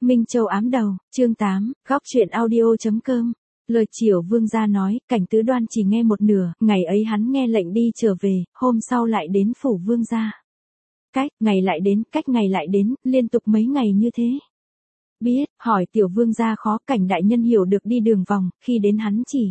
Minh Châu ám đầu, chương 8, góc truyện audio.com. Lời Triều Vương gia nói, Cảnh Tứ Đoan chỉ nghe một nửa, ngày ấy hắn nghe lệnh đi trở về, hôm sau lại đến phủ Vương gia. Cách ngày lại đến, liên tục mấy ngày như thế. Biết, hỏi Tiểu Vương gia khó, Cảnh đại nhân hiểu được đi đường vòng, khi đến hắn chỉ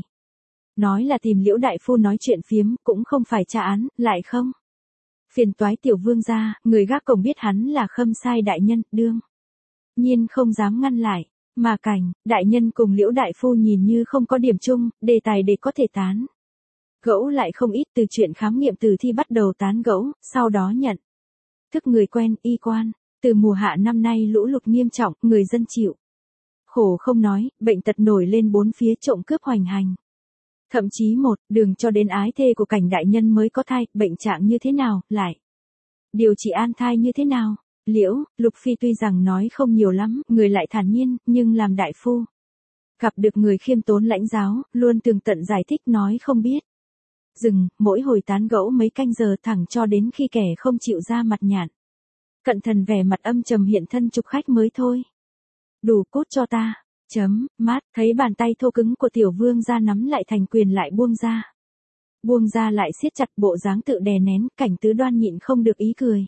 nói là tìm Liễu đại phu nói chuyện phiếm, cũng không phải tra án, lại không phiền toái Tiểu Vương gia, người gác cổng biết hắn là Khâm Sai đại nhân, đương nhiên không dám ngăn lại, mà Cảnh đại nhân cùng Liễu đại phu nhìn như không có điểm chung, đề tài để có thể tán gẫu lại không ít, từ chuyện khám nghiệm tử thi bắt đầu tán gẫu, sau đó nhận thức người quen, y quan. Từ mùa hạ năm nay lũ lụt nghiêm trọng, người dân chịu khổ không nói, bệnh tật nổi lên bốn phía, trộm cướp hoành hành. Thậm chí đường cho đến ái thê của Cảnh đại nhân mới có thai, bệnh trạng như thế nào, lại điều trị an thai như thế nào. Liễu Lục Phi tuy rằng nói không nhiều lắm, người lại thản nhiên, nhưng làm đại phu gặp được người khiêm tốn lãnh giáo, luôn tường tận giải thích nói không biết dừng, mỗi hồi tán gẫu mấy canh giờ thẳng cho đến khi kẻ không chịu ra mặt nhạn cận thần vẻ mặt âm trầm hiện thân chụp khách mới thôi. Đủ, cút cho ta. Mát, thấy bàn tay thô cứng của Tiểu Vương gia nắm lại thành quyền lại buông ra. Buông ra lại siết chặt, bộ dáng tự đè nén, Cảnh Tứ Đoan nhịn không được ý cười.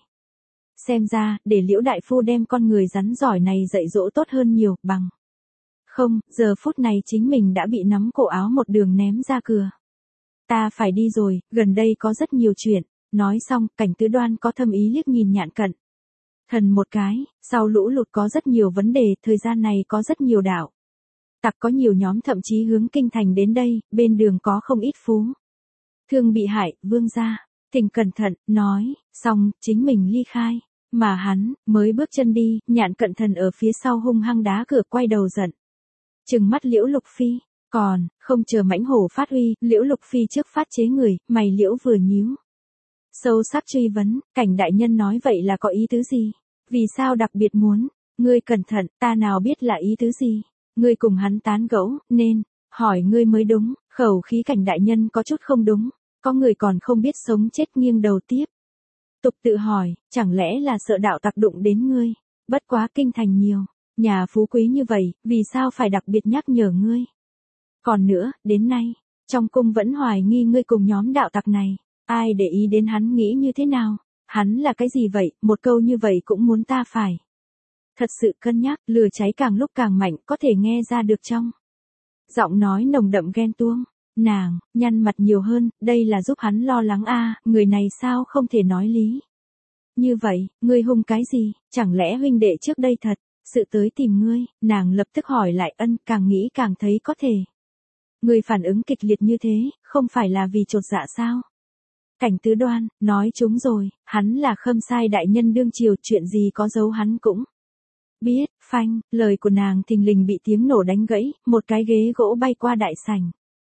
Xem ra, để Liễu đại phu đem con người rắn giỏi này dạy dỗ tốt hơn nhiều, bằng không, giờ phút này chính mình đã bị nắm cổ áo một đường ném ra cửa. Ta phải đi rồi, gần đây có rất nhiều chuyện. Nói xong, Cảnh Tứ Đoan có thâm ý liếc nhìn Nhạn Cận Thần một cái, sau lũ lụt có rất nhiều vấn đề, thời gian này có rất nhiều đạo tặc, có nhiều nhóm thậm chí hướng kinh thành đến đây, bên đường có không ít phú thương bị hại, Vương gia thỉnh cẩn thận, nói xong chính mình ly khai, mà hắn mới bước chân đi, Nhạn Cận Thần ở phía sau hung hăng đá cửa, quay đầu giận trừng mắt Liễu Lục Phi. Còn không chờ mãnh hổ phát huy, Liễu Lục Phi trước phát chế người, mày Liễu vừa nhíu sâu sắc truy vấn, Cảnh đại nhân nói vậy là có ý tứ gì? Vì sao đặc biệt muốn? Ngươi cẩn thận, ta nào biết là ý tứ gì? Ngươi cùng hắn tán gẫu, nên hỏi ngươi mới đúng. Khẩu khí Cảnh đại nhân có chút không đúng, có người còn không biết sống chết nghiêng đầu tiếp tục tự hỏi, chẳng lẽ là sợ đạo tặc đụng đến ngươi? Bất quá kinh thành nhiều nhà phú quý như vậy, vì sao phải đặc biệt nhắc nhở ngươi? Còn nữa, đến nay trong cung vẫn hoài nghi ngươi cùng nhóm đạo tặc này. Ai để ý đến hắn nghĩ như thế nào? Hắn là cái gì vậy? Một câu như vậy cũng muốn ta phải thật sự cân nhắc. Lửa cháy càng lúc càng mạnh, có thể nghe ra được trong giọng nói nồng đậm ghen tuông. Nàng nhăn mặt nhiều hơn, đây là giúp hắn lo lắng a, người này sao không thể nói lý như vậy? Ngươi hung cái gì? Chẳng lẽ huynh đệ trước đây thật sự tới tìm ngươi? Nàng lập tức hỏi lại, ân, càng nghĩ càng thấy có thể. Ngươi phản ứng kịch liệt như thế, không phải là vì chột dạ sao? Cảnh Tứ Đoan nói chúng rồi, hắn là Khâm Sai đại nhân đương triều, chuyện gì có giấu hắn cũng biết. Phanh, lời của nàng thình lình bị tiếng nổ đánh gãy, một cái ghế gỗ bay qua đại sảnh,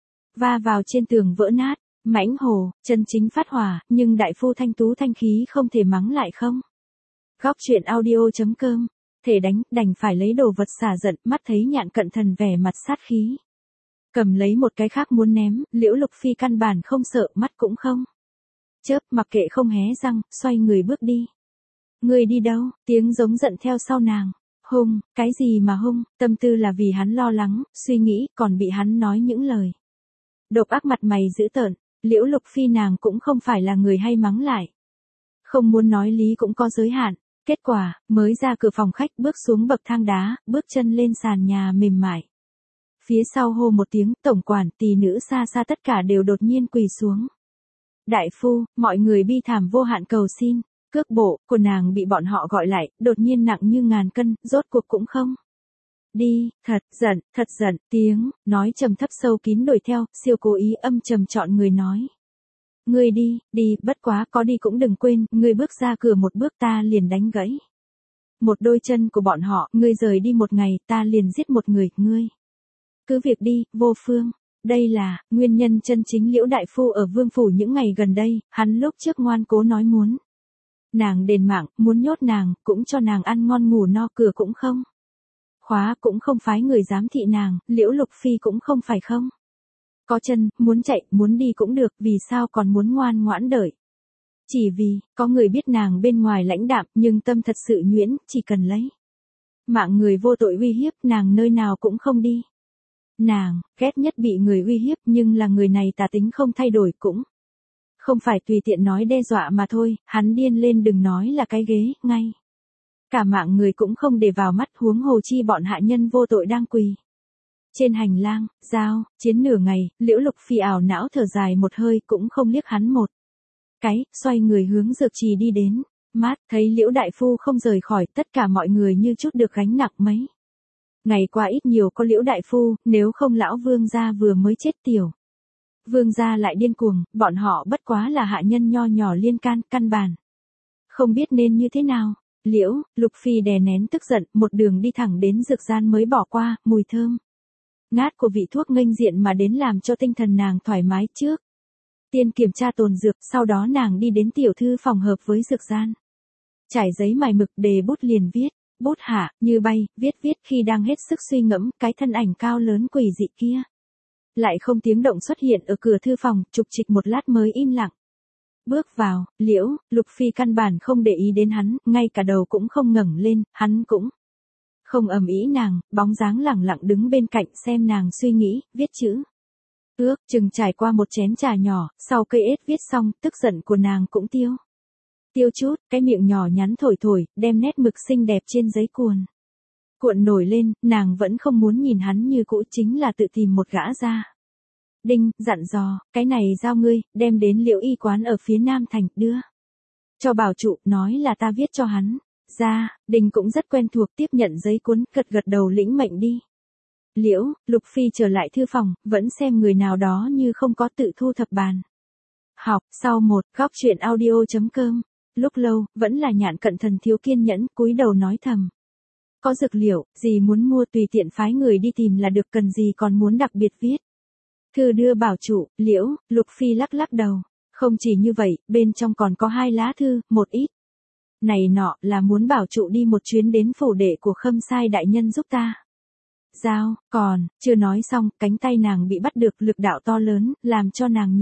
va vào trên tường vỡ nát. Mãnh hổ chân chính phát hỏa, nhưng đại phu thanh tú thanh khí không thể mắng lại không. Góc truyện audio.com. Thể đánh, đành phải lấy đồ vật xả giận, mắt thấy Nhạn Cận Thần vẻ mặt sát khí, cầm lấy một cái khác muốn ném. Liễu Lục Phi căn bản không sợ, mắt cũng không chớp, mặc kệ không hé răng, xoay người bước đi. Người đi đâu? Tiếng giống giận theo sau nàng. Hung, cái gì mà hung? Tâm tư là vì hắn lo lắng, suy nghĩ, còn bị hắn nói những lời độc ác, mặt mày dữ tợn. Liễu Lục Phi nàng cũng không phải là người hay mắng lại, không muốn nói lý cũng có giới hạn. Kết quả, mới ra cửa phòng khách, bước xuống bậc thang đá, bước chân lên sàn nhà mềm mại. Phía sau hô một tiếng, tổng quản, tỳ nữ xa xa tất cả đều đột nhiên quỳ xuống. Đại phu, mọi người bi thảm vô hạn cầu xin. Cước bộ của nàng bị bọn họ gọi lại, đột nhiên nặng như ngàn cân, rốt cuộc cũng không đi. Thật giận, tiếng nói trầm thấp sâu kín đuổi theo, siêu cố ý âm trầm chọn người nói. Ngươi đi, bất quá có đi cũng đừng quên, ngươi bước ra cửa một bước ta liền đánh gãy một đôi chân của bọn họ, ngươi rời đi một ngày, ta liền giết một người, ngươi cứ việc đi, vô phương. Đây là nguyên nhân chân chính. Liễu đại phu ở vương phủ những ngày gần đây, hắn lúc trước ngoan cố nói muốn nàng đền mạng, muốn nhốt nàng, cũng cho nàng ăn ngon ngủ no, cửa cũng không khóa, cũng không phái người giám thị nàng. Liễu Lục Phi cũng không phải không có chân, muốn chạy, muốn đi cũng được, vì sao còn muốn ngoan ngoãn đợi? Chỉ vì có người biết nàng bên ngoài lãnh đạm, nhưng tâm thật sự nhuyễn, chỉ cần lấy Mạng người vô tội uy hiếp, nàng nơi nào cũng không đi. Nàng, ghét nhất bị người uy hiếp, nhưng là người này tà tính không thay đổi cũng. Không phải tùy tiện nói đe dọa mà thôi, hắn điên lên đừng nói là cái ghế, ngay. Cả mạng người cũng không để vào mắt, huống hồ chi bọn hạ nhân vô tội đang quỳ. Trên hành lang, giao, chiến nửa ngày, Liễu Lục Phi ảo não thở dài một hơi cũng không liếc hắn một cái, xoay người hướng dược trì đi đến. Mát, thấy Liễu đại phu không rời khỏi, tất cả mọi người như chút được gánh nặng mấy. Ngày qua ít nhiều có Liễu đại phu, nếu không lão vương gia vừa mới chết tiểu. Vương gia lại điên cuồng, bọn họ bất quá là hạ nhân nho nhỏ liên can, căn bản. Không biết nên như thế nào. Liễu, Lục Phi đè nén tức giận, một đường đi thẳng đến dược gian mới bỏ qua, mùi thơm ngát của vị thuốc nghênh diện mà đến làm cho tinh thần nàng thoải mái trước. Tiên kiểm tra tồn dược, sau đó nàng đi đến tiểu thư phòng hợp với dược gian. Trải giấy mài mực đề bút liền viết, bút hạ, như bay, viết khi đang hết sức suy ngẫm, cái thân ảnh cao lớn quỷ dị kia. Lại không tiếng động xuất hiện ở cửa thư phòng, trục trịch một lát mới im lặng. Bước vào, Liễu, Lục Phi căn bản không để ý đến hắn, ngay cả đầu cũng không ngẩng lên, hắn cũng không ầm ĩ nàng, bóng dáng lẳng lặng đứng bên cạnh xem nàng suy nghĩ, viết chữ. Ước chừng trải qua một chén trà nhỏ, sau cây ết viết xong, tức giận của nàng cũng tiêu. Tiêu chút, cái miệng nhỏ nhắn thổi thổi, đem nét mực xinh đẹp trên giấy cuộn nổi lên, nàng vẫn không muốn nhìn hắn như cũ, chính là tự tìm một gã ra. Đinh, dặn dò, cái này giao ngươi, đem đến Liễu y quán ở phía Nam Thành, đưa cho bảo trụ, nói là ta viết cho hắn. Ra, Đình cũng rất quen thuộc, tiếp nhận giấy cuốn, gật đầu lĩnh mệnh đi. Liễu, Lục Phi trở lại thư phòng, vẫn xem người nào đó như không có, tự thu thập bàn học. Sau một, góc truyện audio.com. Lúc lâu, vẫn là Nhạn Cận Thần thiếu kiên nhẫn, cúi đầu nói thầm. Có dược liệu, gì muốn mua tùy tiện phái người đi tìm là được, cần gì còn muốn đặc biệt viết. Thư đưa bảo trụ. Liễu, Lục Phi lắc đầu. Không chỉ như vậy, bên trong còn có 2 lá thư, một ít. Này nọ, là muốn bảo trụ đi một chuyến đến phủ đệ của Khâm Sai đại nhân giúp ta. Giao, còn, chưa nói xong, cánh tay nàng bị bắt được, lực đạo to lớn, làm cho nàng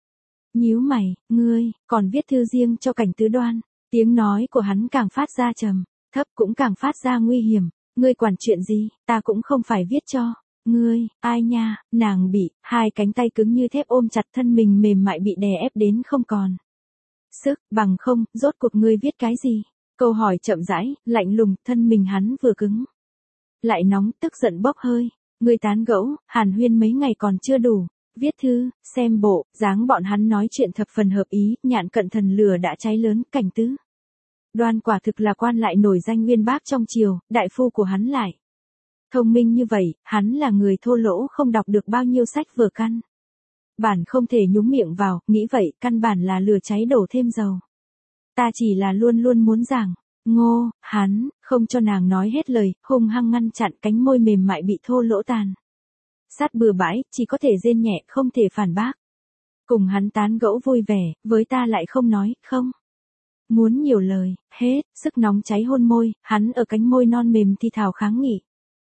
nhíu mày, ngươi, còn viết thư riêng cho Cảnh Tứ Đoan. Tiếng nói của hắn càng phát ra trầm, thấp, cũng càng phát ra nguy hiểm. Ngươi quản chuyện gì, ta cũng không phải viết cho. Ngươi, ai nha, nàng bị, 2 cánh tay cứng như thép ôm chặt, thân mình mềm mại bị đè ép đến không còn sức, bằng không, rốt cuộc ngươi viết cái gì? Câu hỏi chậm rãi, lạnh lùng, thân mình hắn vừa cứng lại nóng, tức giận bốc hơi. Ngươi tán gẫu, hàn huyên mấy ngày còn chưa đủ. Viết thư, xem bộ, dáng bọn hắn nói chuyện thập phần hợp ý, Nhạn Cận Thần lửa đã cháy lớn, Cảnh Tứ Đoan quả thực là quan lại nổi danh uyên bác trong triều, đại phu của hắn lại thông minh như vậy, hắn là người thô lỗ không đọc được bao nhiêu sách vở căn bản không thể nhúng miệng vào, nghĩ vậy, căn bản là lửa cháy đổ thêm dầu. Ta chỉ là luôn luôn muốn giảng. Ngô, hắn, không cho nàng nói hết lời, hung hăng ngăn chặn, cánh môi mềm mại bị thô lỗ tàn sát bừa bãi, chỉ có thể rên nhẹ, không thể phản bác. Cùng hắn tán gẫu vui vẻ, với ta lại không nói, không muốn nhiều lời, hết, sức nóng cháy hôn môi, hắn ở cánh môi non mềm thì thào kháng nghị.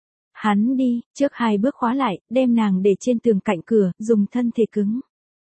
Hắn đi, trước 2 bước khóa lại, đem nàng để trên tường cạnh cửa, dùng thân thể cứng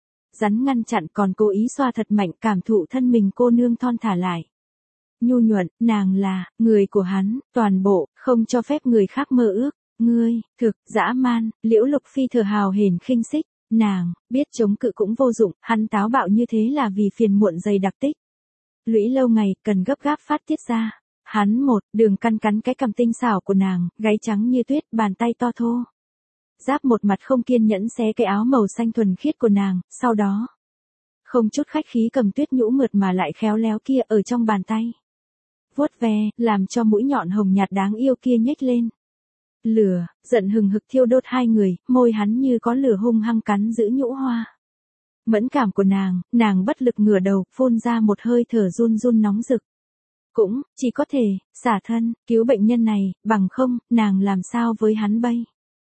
rắn ngăn chặn, còn cố ý xoa thật mạnh, cảm thụ thân mình cô nương thon thả lại. Nhu nhuận, nàng là người của hắn, toàn bộ, không cho phép người khác mơ ước. Ngươi, thực, dã man. Liễu Lục Phi thở hào hển khinh xích. Nàng, biết chống cự cũng vô dụng, hắn táo bạo như thế là vì phiền muộn dày đặc tích lũy lâu ngày, cần gấp gáp phát tiết ra. Hắn một, đường cắn cái cằm tinh xảo của nàng, gáy trắng như tuyết, bàn tay to thô giáp một mặt không kiên nhẫn xé cái áo màu xanh thuần khiết của nàng, sau đó không chút khách khí cầm tuyết nhũ mượt mà lại khéo léo kia ở trong bàn tay vuốt ve, làm cho mũi nhọn hồng nhạt đáng yêu kia nhếch lên. Lửa, giận hừng hực thiêu đốt 2 người, môi hắn như có lửa hung hăng cắn giữ nhũ hoa mẫn cảm của nàng bất lực ngửa đầu, phun ra một hơi thở run run nóng rực. Cũng, chỉ có thể, xả thân, cứu bệnh nhân này, bằng không, nàng làm sao với hắn bây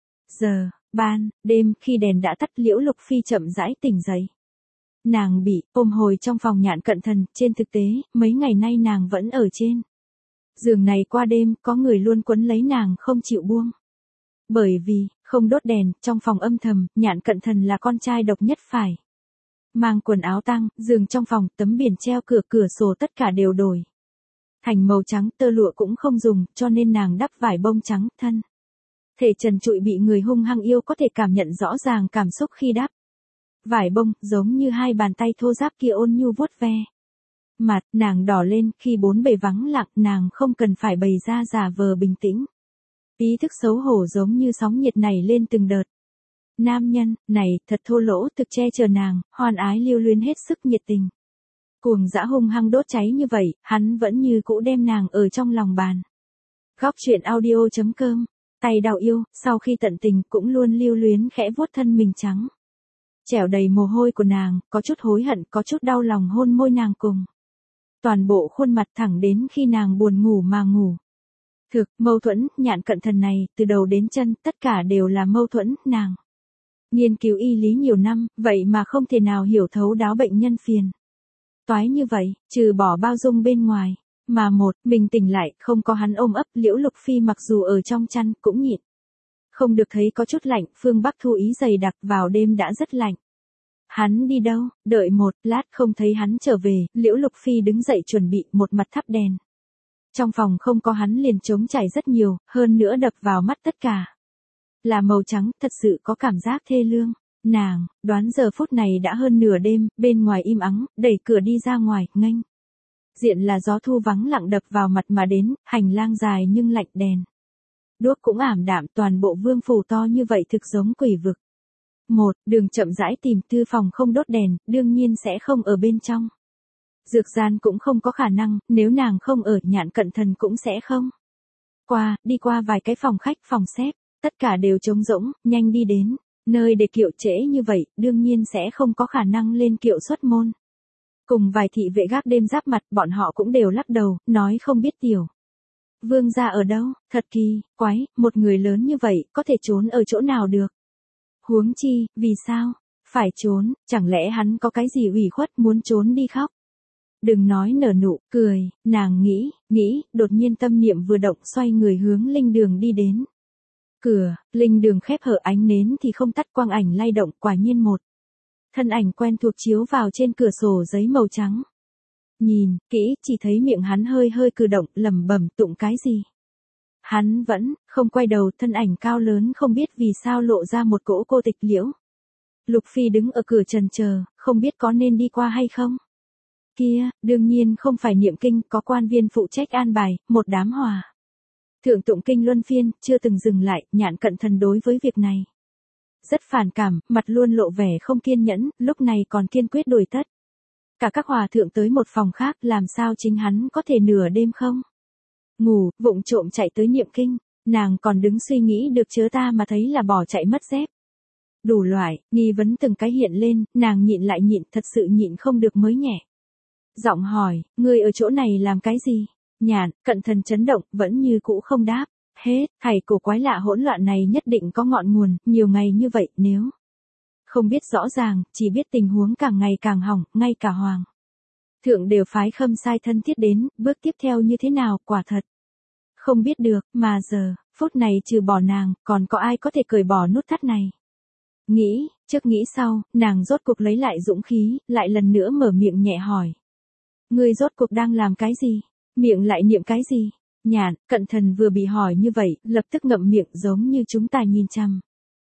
giờ. Ban đêm, khi đèn đã tắt, Liễu Lục Phi chậm rãi tỉnh dậy. Nàng bị ôm hồi trong phòng Nhạn Cận Thần, trên thực tế, mấy ngày nay nàng vẫn ở trên giường này qua đêm, có người luôn quấn lấy nàng không chịu buông. Bởi vì, không đốt đèn, trong phòng âm thầm, Nhạn Cận Thần là con trai độc nhất phải mang quần áo tang, giường trong phòng, tấm biển treo cửa sổ tất cả đều đổi Thành màu trắng, tơ lụa cũng không dùng, cho nên nàng đắp vải bông trắng, thân thể trần trụi bị người hung hăng yêu có thể cảm nhận rõ ràng cảm xúc khi đắp. Vải bông, giống như hai bàn tay thô ráp kia ôn nhu vuốt ve. Mặt, nàng đỏ lên, khi bốn bề vắng lặng, nàng không cần phải bày ra giả vờ bình tĩnh. Ý thức xấu hổ giống như sóng nhiệt nảy lên từng đợt. Nam nhân, này, thật thô lỗ, thực che chở nàng, hoan ái lưu luyến hết sức nhiệt tình. Cuồng dã hung hăng đốt cháy như vậy, hắn vẫn như cũ đem nàng ở trong lòng bàn. Góc truyện audio.com, tay đào yêu, sau khi tận tình cũng luôn lưu luyến khẽ vuốt thân mình trắng. Trẻo đầy mồ hôi của nàng, có chút hối hận, có chút đau lòng hôn môi nàng cùng. Toàn bộ khuôn mặt thẳng đến khi nàng buồn ngủ mà ngủ. Thực, mâu thuẫn, Nhạn Cận Thần này, từ đầu đến chân, tất cả đều là mâu thuẫn, nàng. Nghiên cứu y lý nhiều năm, vậy mà không thể nào hiểu thấu đáo bệnh nhân phiền toái như vậy, trừ bỏ bao dung bên ngoài. Mà mình tỉnh lại, không có hắn ôm ấp, Liễu Lục Phi mặc dù ở trong chăn, cũng nhịn. Không được thấy có chút lạnh, phương Bắc thu ý dày đặc, vào đêm đã rất lạnh. Hắn đi đâu, đợi một lát không thấy hắn trở về, Liễu Lục Phi đứng dậy chuẩn bị một mặt thắp đèn. Trong phòng không có hắn liền trống trải rất nhiều, hơn nữa đập vào mắt tất cả là màu trắng, thật sự có cảm giác thê lương. Nàng, đoán giờ phút này đã hơn nửa đêm, bên ngoài im ắng, đẩy cửa đi ra ngoài, nghênh diện là gió thu vắng lặng đập vào mặt mà đến, hành lang dài nhưng lạnh, đèn đuốc cũng ảm đạm, toàn bộ vương phủ to như vậy thực giống quỷ vực. Đường chậm rãi tìm, thư phòng không đốt đèn, đương nhiên sẽ không ở bên trong. Dược gian cũng không có khả năng, nếu nàng không ở, Nhạn Cận Thần cũng sẽ không. Đi qua vài cái phòng khách, phòng xếp, tất cả đều trống rỗng, nhanh đi đến, nơi để kiệu trễ như vậy, đương nhiên sẽ không có khả năng lên kiệu xuất môn. Cùng vài thị vệ gác đêm giáp mặt, bọn họ cũng đều lắc đầu, nói không biết tiểu vương gia ở đâu, thật kỳ quái, một người lớn như vậy, có thể trốn ở chỗ nào được. Huống chi, vì sao phải trốn, chẳng lẽ hắn có cái gì ủy khuất muốn trốn đi khóc. Đừng nói nở nụ cười, nàng nghĩ, đột nhiên tâm niệm vừa động, xoay người hướng linh đường đi đến. Cửa, linh đường khép hở, ánh nến thì không tắt, quang ảnh lay động, quả nhiên một thân ảnh quen thuộc chiếu vào trên cửa sổ giấy màu trắng. Nhìn kỹ, chỉ thấy miệng hắn hơi hơi cử động, lẩm bẩm tụng cái gì. Hắn vẫn không quay đầu, thân ảnh cao lớn không biết vì sao lộ ra một cỗ cô tịch. Liễu Lục Phi đứng ở cửa trần chờ, không biết có nên đi qua hay không. Kia, đương nhiên không phải niệm kinh, có quan viên phụ trách an bài, một đám hòa thượng tụng kinh luân phiên, chưa từng dừng lại. Nhạn Cận Thần đối với việc này rất phản cảm, mặt luôn lộ vẻ không kiên nhẫn, lúc này còn kiên quyết đuổi tất cả các hòa thượng tới một phòng khác, làm sao chính hắn có thể nửa đêm không ngủ, vụng trộm chạy tới niệm kinh. Nàng còn đứng suy nghĩ được chớ ta mà thấy là bỏ chạy mất dép. Đủ loại nghi vấn từng cái hiện lên, nàng nhịn lại nhịn, thật sự nhịn không được mới nhẹ giọng hỏi, ngươi ở chỗ này làm cái gì? Nhạn Cận Thần chấn động, vẫn như cũ không đáp. Hết thảy cổ quái lạ hỗn loạn này nhất định có ngọn nguồn, nhiều ngày như vậy, nếu không biết rõ ràng, chỉ biết tình huống càng ngày càng hỏng, ngay cả hoàng thượng đều phái khâm sai thân thiết đến, bước tiếp theo như thế nào, quả thật không biết được, mà giờ phút này trừ bỏ nàng, còn có ai có thể cởi bỏ nút thắt này. Nghĩ trước nghĩ sau, nàng rốt cuộc lấy lại dũng khí, lại lần nữa mở miệng nhẹ hỏi. Ngươi rốt cuộc đang làm cái gì? Miệng lại niệm cái gì? Nhạn Cận Thần vừa bị hỏi như vậy, lập tức ngậm miệng, giống như chúng ta nhìn chằm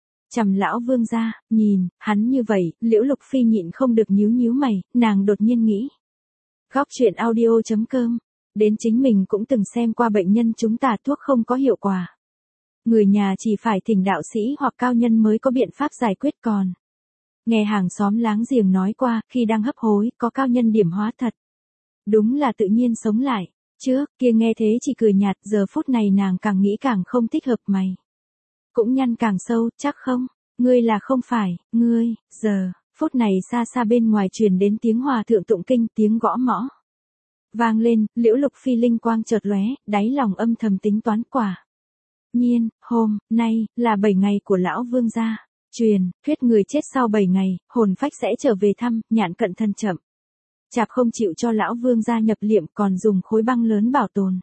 lão vương gia. Nhìn hắn như vậy, Liễu Lục Phi nhịn không được nhíu mày, nàng đột nhiên nghĩ. Góc truyện audio.com, đến chính mình cũng từng xem qua bệnh nhân chúng ta thuốc không có hiệu quả. Người nhà chỉ phải thỉnh đạo sĩ hoặc cao nhân mới có biện pháp giải quyết, còn nghe hàng xóm láng giềng nói qua, khi đang hấp hối, có cao nhân điểm hóa thật. Đúng là tự nhiên sống lại. Trước kia nghe thế chỉ cười nhạt, giờ phút này nàng càng nghĩ càng không thích hợp, mày cũng nhăn càng sâu. Chắc không, ngươi là không phải, ngươi. Giờ phút này xa xa bên ngoài truyền đến tiếng hòa thượng tụng kinh, tiếng gõ mõ vang lên. Liễu Lục Phi linh quang chợt lóe, đáy lòng âm thầm tính toán, quả nhiên hôm nay là 7 ngày của lão vương gia. Truyền thuyết người chết sau 7 ngày, hồn phách sẽ trở về thăm. Nhạn Cận Thần chậm chạp không chịu cho lão vương gia nhập liệm, còn dùng khối băng lớn bảo tồn.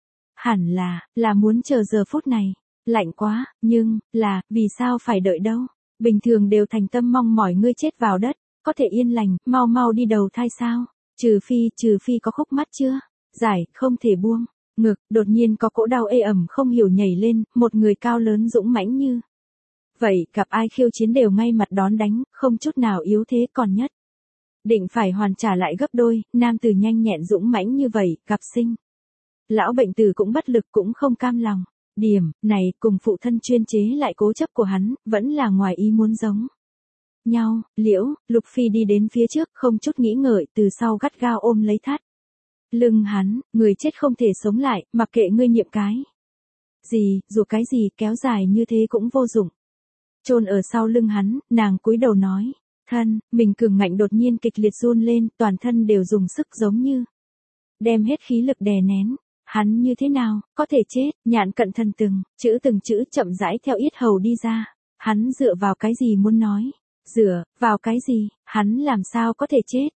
Hẳn là muốn chờ giờ phút này. Lạnh quá, nhưng vì sao phải đợi đâu? Bình thường đều thành tâm mong mỏi ngươi chết vào đất, có thể yên lành, mau đi đầu thai sao? Trừ phi có khúc mắc chưa? giải, không thể buông. Ngực, đột nhiên có cỗ đau ê ẩm không hiểu nhảy lên, một người cao lớn dũng mãnh như. Vậy, gặp ai khiêu chiến đều ngay mặt đón đánh, không chút nào yếu thế còn nhất. Định phải hoàn trả lại gấp đôi, nam tử nhanh nhẹn dũng mãnh như vậy, gặp sinh. Lão bệnh tử cũng bất lực cũng không cam lòng. Điểm, này, cùng phụ thân chuyên chế lại cố chấp của hắn, vẫn là ngoài ý muốn giống nhau. Liễu, Lục Phi đi đến phía trước, không chút nghĩ ngợi, từ sau gắt gao ôm lấy thắt lưng hắn, người chết không thể sống lại, mặc kệ ngươi niệm cái gì, dù cái gì, kéo dài như thế cũng vô dụng. Chôn ở sau lưng hắn, nàng cúi đầu nói, thân, mình cường ngạnh đột nhiên kịch liệt run lên, toàn thân đều dùng sức giống như đem hết khí lực đè nén. Hắn như thế nào, có thể chết, Nhạn Cận Thần từng chữ chậm rãi theo yết hầu đi ra. Hắn dựa vào cái gì muốn nói? Dựa, vào cái gì, hắn làm sao có thể chết?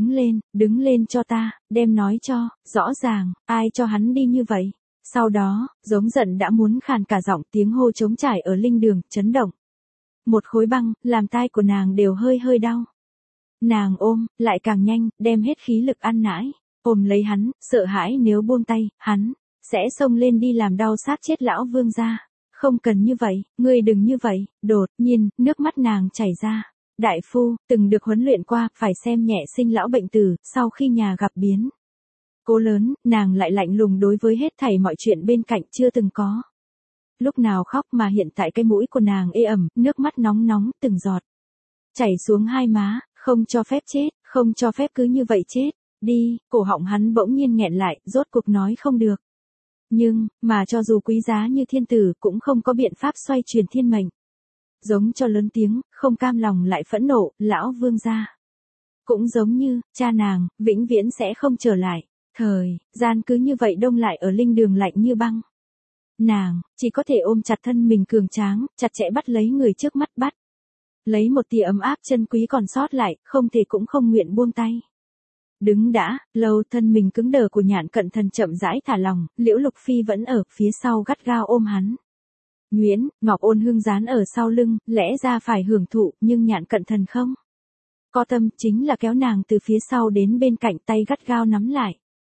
Đứng lên cho ta, đem nói cho, rõ ràng, ai cho hắn đi như vậy? Sau đó, giống giận đã muốn khàn cả giọng, tiếng hô trống trải ở linh đường, chấn động. Một khối băng, làm tai của nàng đều hơi hơi đau. Nàng ôm, lại càng nhanh, đem hết khí lực ăn nãi. Ôm lấy hắn, sợ hãi nếu buông tay, hắn sẽ xông lên đi làm đau sát chết lão vương gia. Không cần như vậy, ngươi đừng như vậy. Đột nhiên, nước mắt nàng chảy ra. Đại phu, từng được huấn luyện qua, phải xem nhẹ sinh lão bệnh tử, sau khi nhà gặp biến cố lớn, nàng lại lạnh lùng đối với hết thảy mọi chuyện bên cạnh chưa từng có. Lúc nào khóc mà hiện tại cái mũi của nàng ê ẩm, nước mắt nóng nóng, từng giọt chảy xuống hai má, không cho phép chết, không cho phép cứ như vậy chết. Đi, cổ họng hắn bỗng nhiên nghẹn lại, rốt cuộc nói không được. Nhưng, mà cho dù quý giá như thiên tử, cũng không có biện pháp xoay chuyển thiên mệnh. Giống cho lớn tiếng, không cam lòng lại phẫn nộ, lão vương gia. Cũng giống như, cha nàng, vĩnh viễn sẽ không trở lại. Thời gian cứ như vậy đông lại ở linh đường lạnh như băng. Nàng, chỉ có thể ôm chặt thân mình cường tráng, chặt chẽ bắt lấy người trước mắt bắt. Lấy một tia ấm áp chân quý còn sót lại, không thể cũng không nguyện buông tay. Đứng đã, lâu thân mình cứng đờ của Nhạn Cận Thần chậm rãi thả lòng, Liễu Lục Phi vẫn ở phía sau gắt gao ôm hắn. Nguyễn, Ngọc Ôn Hương dán ở sau lưng, lẽ ra phải hưởng thụ, nhưng Nhạn Cận Thần không. Có tâm chính là kéo nàng từ phía sau đến bên cạnh tay gắt gao nắm lại.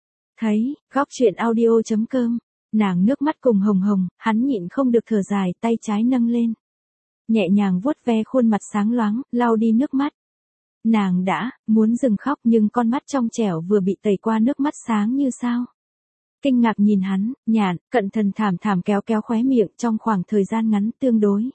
Thấy, góc chuyện audio.com, nàng nước mắt cùng hồng hồng, hắn nhịn không được thở dài, tay trái nâng lên. Nhẹ nhàng vuốt ve khuôn mặt sáng loáng, lau đi nước mắt. Nàng đã muốn dừng khóc nhưng con mắt trong trẻo vừa bị tẩy qua nước mắt sáng như sao. Kinh ngạc nhìn hắn, Nhạn Cận Thần thảm thảm kéo kéo khóe miệng trong khoảng thời gian ngắn tương đối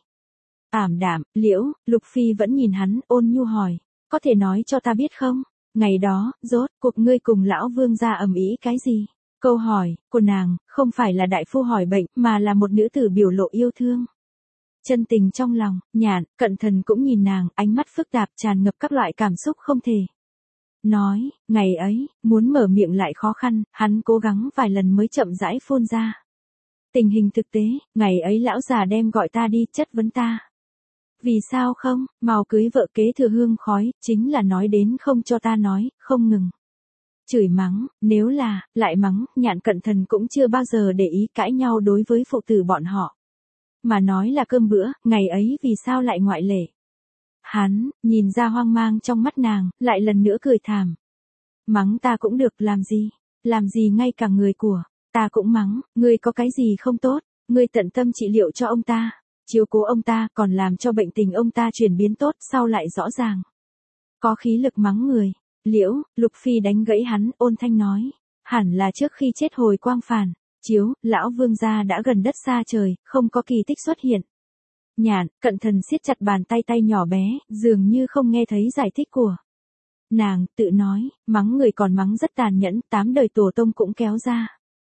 ảm đạm. Liễu Lục Phi vẫn nhìn hắn, ôn nhu hỏi, có thể nói cho ta biết không, ngày đó, rốt cuộc ngươi cùng lão vương gia ầm ĩ cái gì? Câu hỏi của nàng không phải là đại phu hỏi bệnh, mà là một nữ tử biểu lộ yêu thương. Chân tình trong lòng, Nhạn Cận Thần cũng nhìn nàng, ánh mắt phức tạp tràn ngập các loại cảm xúc không thể nói. Ngày ấy, muốn mở miệng lại khó khăn, hắn cố gắng vài lần mới chậm rãi phun ra. Tình hình thực tế, ngày ấy lão già đem gọi ta đi, chất vấn ta. Vì sao không, mau cưới vợ kế thừa hương khói, chính là nói đến không cho ta nói, không ngừng. Chửi mắng, nếu là, lại mắng, Nhạn Cận Thần cũng chưa bao giờ để ý cãi nhau đối với phụ tử bọn họ. Mà nói là cơm bữa, ngày ấy vì sao lại ngoại lệ. Hắn, nhìn ra hoang mang trong mắt nàng, lại lần nữa cười thảm. Mắng ta cũng được, làm gì ngay cả người của, ta cũng mắng, ngươi có cái gì không tốt, ngươi tận tâm trị liệu cho ông ta, chiếu cố ông ta, còn làm cho bệnh tình ông ta chuyển biến tốt, sau lại rõ ràng. Có khí lực mắng người. Liễu Lục Phi đánh gãy hắn, ôn thanh nói, hẳn là trước khi chết hồi quang phản chiếu, lão vương gia đã gần đất xa trời, không có kỳ tích xuất hiện. Nhạn Cận Thần siết chặt bàn tay tay nhỏ bé, dường như không nghe thấy giải thích của nàng, tự nói, mắng người còn mắng rất tàn nhẫn, 8 đời tổ tông cũng kéo ra.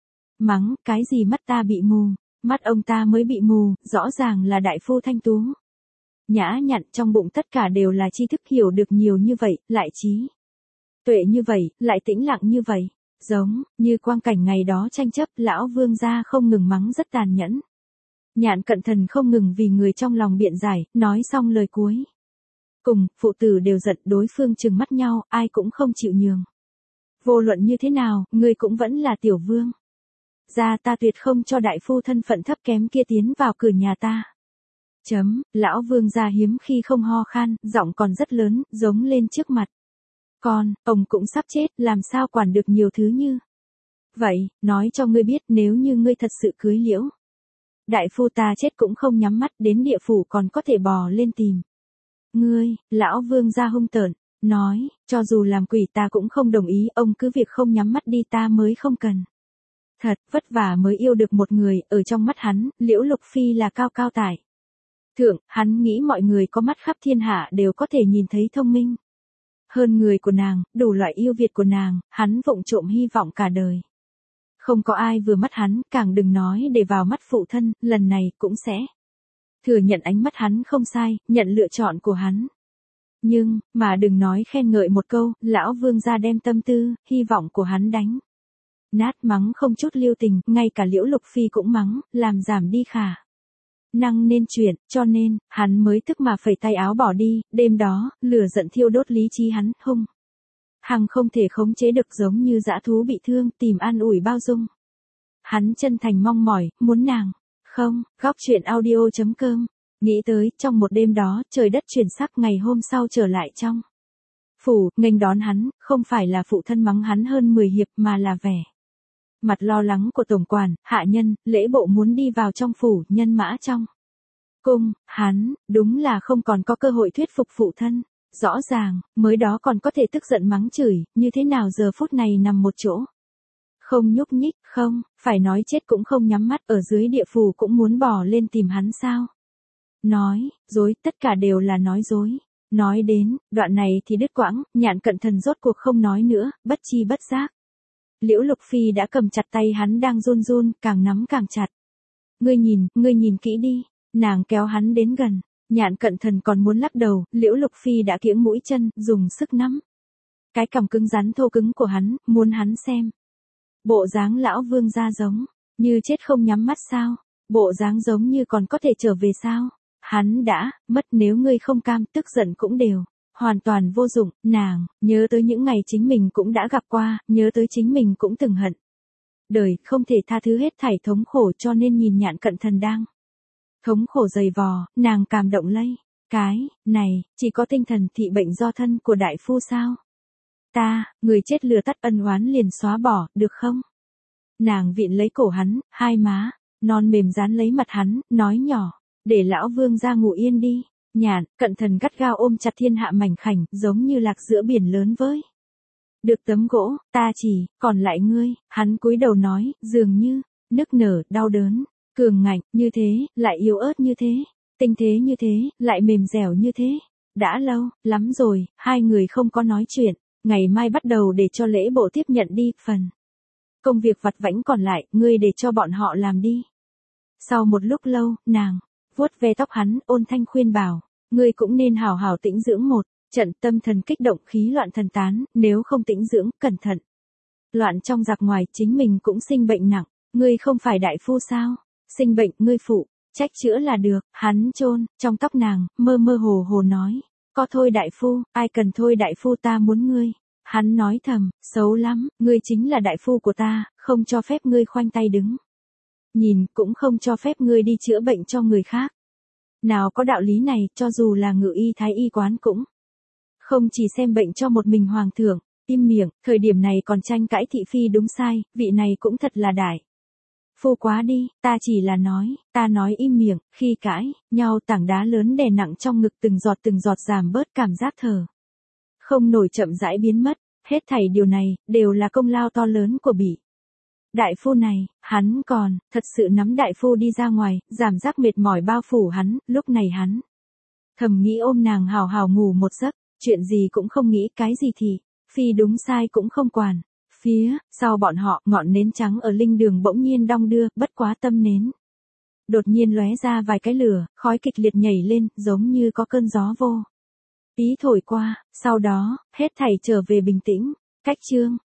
Mắng, cái gì mắt ta bị mù, mắt ông ta mới bị mù, rõ ràng là đại phu thanh tú. Nhã nhặn, trong bụng tất cả đều là tri thức, hiểu được nhiều như vậy, lại trí tuệ như vậy, lại tĩnh lặng như vậy. Giống như quang cảnh ngày đó tranh chấp, lão vương gia không ngừng mắng rất tàn nhẫn. Nhạn Cận Thần không ngừng vì người trong lòng biện giải, nói xong lời cuối. Cùng, phụ tử đều giận, đối phương trừng mắt nhau, ai cũng không chịu nhường. Vô luận như thế nào, ngươi cũng vẫn là tiểu vương gia, ta tuyệt không cho đại phu thân phận thấp kém kia tiến vào cửa nhà ta. Lão vương gia hiếm khi không ho khan, giọng còn rất lớn, giống lên trước mặt. Ông cũng sắp chết, làm sao quản được nhiều thứ như Vậy, nói cho ngươi biết nếu như ngươi thật sự cưới Liễu đại phu ta chết cũng không nhắm mắt đến địa phủ còn có thể bò lên tìm. Ngươi, lão vương gia hung tợn, nói, cho dù làm quỷ ta cũng không đồng ý, ông cứ việc không nhắm mắt đi ta mới không cần. Thật, vất vả mới yêu được một người, ở trong mắt hắn, Liễu Lục Phi là cao cao tại thượng, hắn nghĩ mọi người có mắt khắp thiên hạ đều có thể nhìn thấy thông minh hơn người của nàng, đủ loại yêu Việt của nàng, hắn vụng trộm hy vọng cả đời. Không có ai vừa mắt hắn, càng đừng nói để vào mắt phụ thân, lần này cũng sẽ thừa nhận ánh mắt hắn không sai, nhận lựa chọn của hắn. Nhưng, mà đừng nói khen ngợi một câu, lão vương gia đem tâm tư, hy vọng của hắn đánh nát, mắng không chút lưu tình, ngay cả Liễu Lục Phi cũng mắng, làm giảm đi khả năng nên chuyện, cho nên, hắn mới thức mà phẩy tay áo bỏ đi, đêm đó, lửa giận thiêu đốt lý trí hắn, hung hăng không thể khống chế được, giống như dã thú bị thương, tìm an ủi bao dung. Hắn chân thành mong mỏi, muốn nàng, không, góc chuyện audio.com, nghĩ tới, trong một đêm đó, trời đất chuyển sắc, ngày hôm sau trở lại trong phủ, nghênh đón hắn, không phải là phụ thân mắng hắn hơn 10 hiệp mà là vẻ mặt lo lắng của tổng quản, hạ nhân, lễ bộ muốn đi vào trong phủ, nhân mã trong cung, hắn, đúng là không còn có cơ hội thuyết phục phụ thân. Rõ ràng, mới đó còn có thể tức giận mắng chửi, như thế nào giờ phút này nằm một chỗ. Không nhúc nhích, không, phải nói chết cũng không nhắm mắt, ở dưới địa phủ cũng muốn bò lên tìm hắn sao. Nói, dối, tất cả đều là nói dối. Nói đến, đoạn này thì đứt quãng, Nhạn Cận Thần rốt cuộc không nói nữa, bất chi bất giác. Liễu Lục Phi đã cầm chặt tay hắn đang run run, càng nắm càng chặt. Ngươi nhìn kỹ đi, nàng kéo hắn đến gần. Nhạn Cận Thần còn muốn lắc đầu, Liễu Lục Phi đã kiễng mũi chân, dùng sức nắm cái cằm cứng rắn thô cứng của hắn, muốn hắn xem. Bộ dáng lão vương gia giống như chết không nhắm mắt sao? Bộ dáng giống như còn có thể trở về sao? Hắn đã mất, nếu ngươi không cam, tức giận cũng đều hoàn toàn vô dụng. Nàng nhớ tới những ngày chính mình cũng đã gặp qua, nhớ tới chính mình cũng từng hận đời, không thể tha thứ hết thảy thống khổ, cho nên nhìn Nhạn Cận Thần đang thống khổ dày vò, nàng cảm động lây. Cái này, chỉ có tinh thần thị bệnh do thân của đại phu sao? Ta, người chết lừa tắt ân oán liền xóa bỏ, được không? Nàng vịn lấy cổ hắn, hai má non mềm dán lấy mặt hắn, nói nhỏ, để lão vương ra ngủ yên đi. Nhạn Cận Thần gắt gao ôm chặt thiên hạ mảnh khảnh, giống như lạc giữa biển lớn với được tấm gỗ, ta chỉ còn lại ngươi. Hắn cúi đầu nói, dường như nức nở, đau đớn. Cường ngạnh, như thế, lại yếu ớt như thế, tinh thế như thế, lại mềm dẻo như thế. Đã lâu, lắm rồi, hai người không có nói chuyện, ngày mai bắt đầu để cho lễ bộ tiếp nhận đi, phần công việc vặt vãnh còn lại, ngươi để cho bọn họ làm đi. Sau một lúc lâu, nàng vuốt ve tóc hắn, ôn thanh khuyên bảo, ngươi cũng nên hào hào tĩnh dưỡng một trận, tâm thần kích động, khí loạn thần tán, nếu không tĩnh dưỡng, cẩn thận. Loạn trong giặc ngoài, chính mình cũng sinh bệnh nặng, ngươi không phải đại phu sao? Sinh bệnh, ngươi phụ trách chữa là được. Hắn chôn trong tóc nàng, mơ mơ hồ hồ nói, có thôi đại phu, ai cần thôi đại phu, ta muốn ngươi. Hắn nói thầm, xấu lắm, ngươi chính là đại phu của ta, không cho phép ngươi khoanh tay đứng nhìn, cũng không cho phép ngươi đi chữa bệnh cho người khác. Nào có đạo lý này, cho dù là Ngự Y Thái Y quán cũng không chỉ xem bệnh cho một mình hoàng thượng. Im miệng, thời điểm này còn tranh cãi thị phi đúng sai, vị này cũng thật là đại phu quá đi, ta chỉ là nói, ta nói im miệng. Khi cãi nhau, tảng đá lớn đè nặng trong ngực từng giọt giảm bớt cảm giác thở không nổi chậm rãi biến mất. Hết thảy điều này, đều là công lao to lớn của Bỉ đại phu này. Hắn còn thật sự nắm đại phu đi ra ngoài, giảm giác mệt mỏi bao phủ hắn. Lúc này hắn thầm nghĩ ôm nàng hào hào ngủ một giấc, chuyện gì cũng không nghĩ, cái gì thì phi đúng sai cũng không quản. Phía sau bọn họ, ngọn nến trắng ở linh đường bỗng nhiên đong đưa, bất quá tâm nến đột nhiên lóe ra vài cái lửa, khói kịch liệt nhảy lên, giống như có cơn gió vô ý thổi qua. Sau đó, hết thảy trở về bình tĩnh. Cách chương